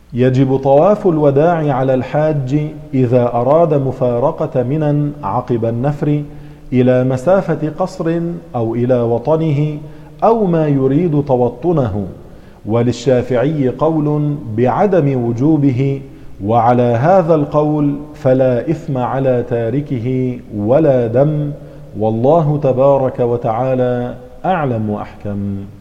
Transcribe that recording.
يجب طواف الوداع على الحاج إذا أراد مفارقة منى عقب النفر إلى مسافة قصر أو إلى وطنه أو ما يريد توطنه. وللشافعي قول بعدم وجوبه، وعلى هذا القول فلا إثم على تاركه ولا دم، والله تبارك وتعالى أعلم وأحكم.